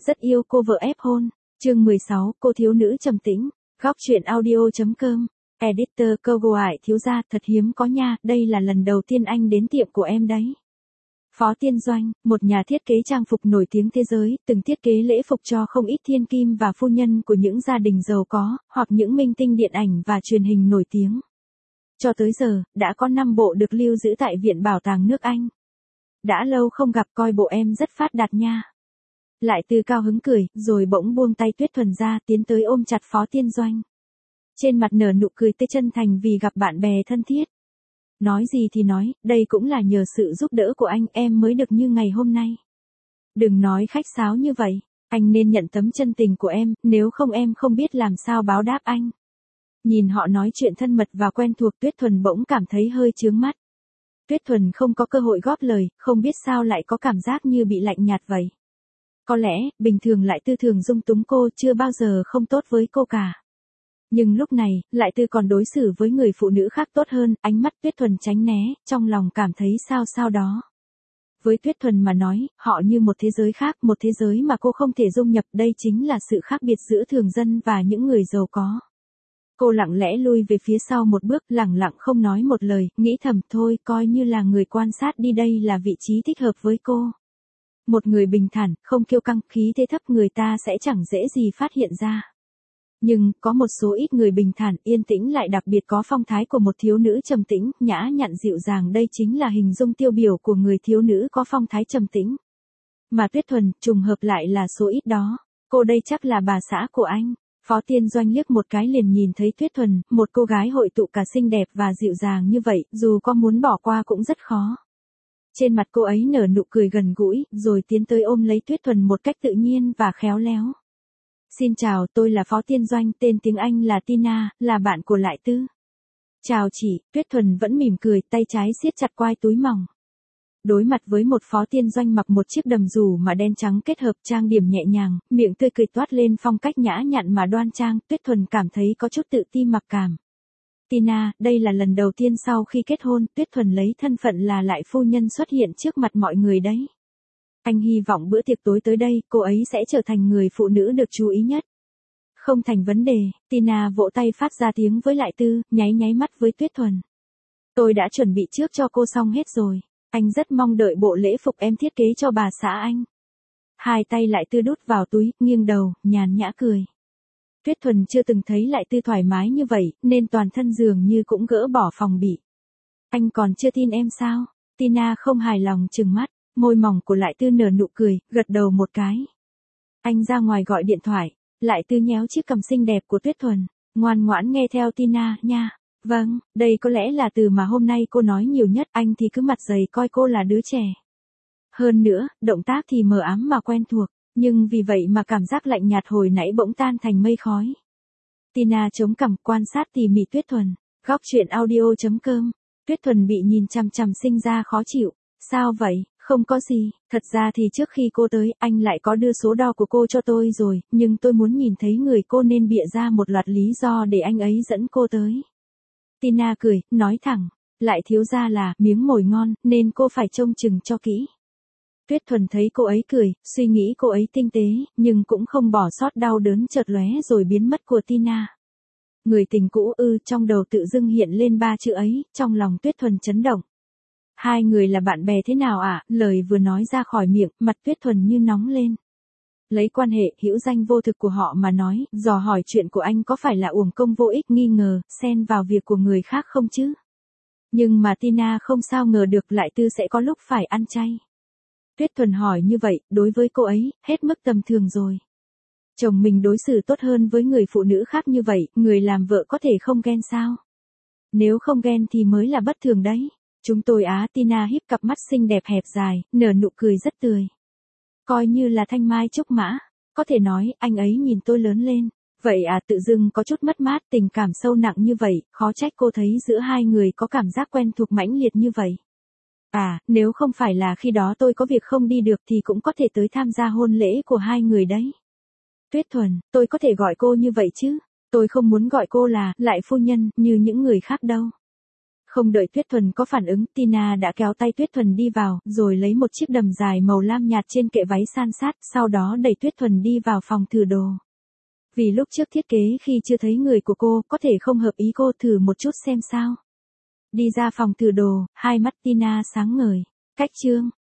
rất yêu cô vợ ép hôn. Chương 16, cô thiếu nữ trầm tĩnh. Góc truyện audio.com. Editor câu gồ ải thiếu gia thật hiếm có nha, đây là lần đầu tiên anh đến tiệm của em đấy. Phó Tiên Doanh, một nhà thiết kế trang phục nổi tiếng thế giới, từng thiết kế lễ phục cho không ít thiên kim và phu nhân của những gia đình giàu có, hoặc những minh tinh điện ảnh và truyền hình nổi tiếng. Cho tới giờ, đã có 5 bộ được lưu giữ tại Viện Bảo tàng nước Anh. Đã lâu không gặp, coi bộ em rất phát đạt nha. Lại Tư cao hứng cười, rồi bỗng buông tay Tuyết Thuần ra, tiến tới ôm chặt Phó Tiên Doanh. Trên mặt nở nụ cười tươi chân thành vì gặp bạn bè thân thiết. Nói gì thì nói, đây cũng là nhờ sự giúp đỡ của anh em mới được như ngày hôm nay. Đừng nói khách sáo như vậy, anh nên nhận tấm chân tình của em không em không biết làm sao báo đáp anh. Nhìn họ nói chuyện thân mật và quen thuộc, Tuyết Thuần bỗng cảm thấy hơi chướng mắt. Tuyết Thuần không có cơ hội góp lời, không biết sao lại có cảm giác như bị lạnh nhạt vậy. Có lẽ, bình thường Lại Tư thường dung túng cô, chưa bao giờ không tốt với cô cả. Nhưng lúc này, Lại Tư còn đối xử với người phụ nữ khác tốt hơn, ánh mắt Tuyết Thuần tránh né, trong lòng cảm thấy sao sao đó. Với Tuyết Thuần mà nói, họ như một thế giới khác, một thế giới mà cô không thể dung nhập, đây chính là sự khác biệt giữa thường dân và những người giàu có. Cô lặng lẽ lui về phía sau một bước, lẳng lặng không nói một lời, nghĩ thầm thôi, coi như là người quan sát đi, đây là vị trí thích hợp với cô. Một người bình thản, không kiêu căng, khí thế thấp, người ta sẽ chẳng dễ gì phát hiện ra. Nhưng, có một số ít người bình thản, yên tĩnh lại đặc biệt có phong thái của một thiếu nữ trầm tĩnh, nhã nhặn dịu dàng, đây chính là hình dung tiêu biểu của người thiếu nữ có phong thái trầm tĩnh. Mà Tuyết Thuần, trùng hợp lại là số ít đó. Cô đây chắc là bà xã của anh. Phó Tiên Doanh liếc một cái liền nhìn thấy Tuyết Thuần, một cô gái hội tụ cả xinh đẹp và dịu dàng như vậy, dù có muốn bỏ qua cũng rất khó. Trên mặt cô ấy nở nụ cười gần gũi, rồi tiến tới ôm lấy Tuyết Thuần một cách tự nhiên và khéo léo. Xin chào, tôi là Phó Tiên Doanh, tên tiếng Anh là Tina, là bạn của Lại Tư. Chào chị, Tuyết Thuần vẫn mỉm cười, tay trái siết chặt quai túi mỏng. Đối mặt với một Phó Tiên Doanh mặc một chiếc đầm dù mà đen trắng kết hợp trang điểm nhẹ nhàng, miệng tươi cười toát lên phong cách nhã nhặn mà đoan trang, Tuyết Thuần cảm thấy có chút tự ti mặc cảm. Tina, đây là lần đầu tiên sau khi kết hôn, Tuyết Thuần lấy thân phận là Lại phu nhân xuất hiện trước mặt mọi người đấy. Anh hy vọng bữa tiệc tối tới đây, cô ấy sẽ trở thành người phụ nữ được chú ý nhất. Không thành vấn đề, Tina vỗ tay phát ra tiếng với Lại Tư, nháy nháy mắt với Tuyết Thuần. Tôi đã chuẩn bị trước cho cô xong hết rồi. Anh rất mong đợi bộ lễ phục em thiết kế cho bà xã anh. Hai tay Lại Tư đút vào túi, nghiêng đầu, nhàn nhã cười. Tuyết Thuần chưa từng thấy Lại Tư thoải mái như vậy, nên toàn thân dường như cũng gỡ bỏ phòng bị. Anh còn chưa tin em sao? Tina không hài lòng trừng mắt, môi mỏng của Lại Tư nở nụ cười, gật đầu một cái. Anh ra ngoài gọi điện thoại, Lại Tư nhéo chiếc cằm xinh đẹp của Tuyết Thuần, ngoan ngoãn nghe theo Tina nha. Vâng, đây có lẽ là từ mà hôm nay cô nói nhiều nhất, anh thì cứ mặt dày coi cô là đứa trẻ. Hơn nữa, động tác thì mờ ám mà quen thuộc, nhưng vì vậy mà cảm giác lạnh nhạt hồi nãy bỗng tan thành mây khói. Tina chống cằm quan sát tỉ mỉ Tuyết Thuần, góc truyện audio.com. Tuyết Thuần bị nhìn chằm chằm sinh ra khó chịu. Sao vậy, không có gì, thật ra thì trước khi cô tới, anh lại có đưa số đo của cô cho tôi rồi, nhưng tôi muốn nhìn thấy người cô nên bịa ra một loạt lý do để anh ấy dẫn cô tới. Tina cười, nói thẳng, Lại thiếu gia là miếng mồi ngon, nên cô phải trông chừng cho kỹ. Tuyết Thuần thấy cô ấy cười, suy nghĩ cô ấy tinh tế, nhưng cũng không bỏ sót đau đớn chợt lóe rồi biến mất của Tina. Người tình cũ ư, trong đầu tự dưng hiện lên 3 chữ ấy, trong lòng Tuyết Thuần chấn động. Hai người là bạn bè thế nào ạ? Lời vừa nói ra khỏi miệng, mặt Tuyết Thuần như nóng lên. Lấy quan hệ hữu danh vô thực của họ mà nói, dò hỏi chuyện của anh có phải là uổng công vô ích, nghi ngờ, xen vào việc của người khác không chứ? Nhưng mà Tina không sao ngờ được Lại Tư sẽ có lúc phải ăn chay. Tuyết Thuần hỏi như vậy, đối với cô ấy, hết mức tầm thường rồi. Chồng mình đối xử tốt hơn với người phụ nữ khác như vậy, người làm vợ có thể không ghen sao? Nếu không ghen thì mới là bất thường đấy. Chúng tôi Tina híp cặp mắt xinh đẹp hẹp dài, nở nụ cười rất tươi. Coi như là thanh mai trúc mã, có thể nói, anh ấy nhìn tôi lớn lên. Vậy tự dưng có chút mất mát, tình cảm sâu nặng như vậy, khó trách cô thấy giữa hai người có cảm giác quen thuộc mãnh liệt như vậy. Nếu không phải là khi đó tôi có việc không đi được thì cũng có thể tới tham gia hôn lễ của hai người đấy. Tuyết Thuần, tôi có thể gọi cô như vậy chứ? Tôi không muốn gọi cô là Lại phu nhân như những người khác đâu. Không đợi Tuyết Thuần có phản ứng, Tina đã kéo tay Tuyết Thuần đi vào, rồi lấy một chiếc đầm dài màu lam nhạt trên kệ váy san sát, sau đó đẩy Tuyết Thuần đi vào phòng thử đồ. Vì lúc trước thiết kế khi chưa thấy người của cô, có thể không hợp ý cô, thử một chút xem sao. Đi ra phòng thử đồ, hai mắt Tina sáng ngời. Cách chương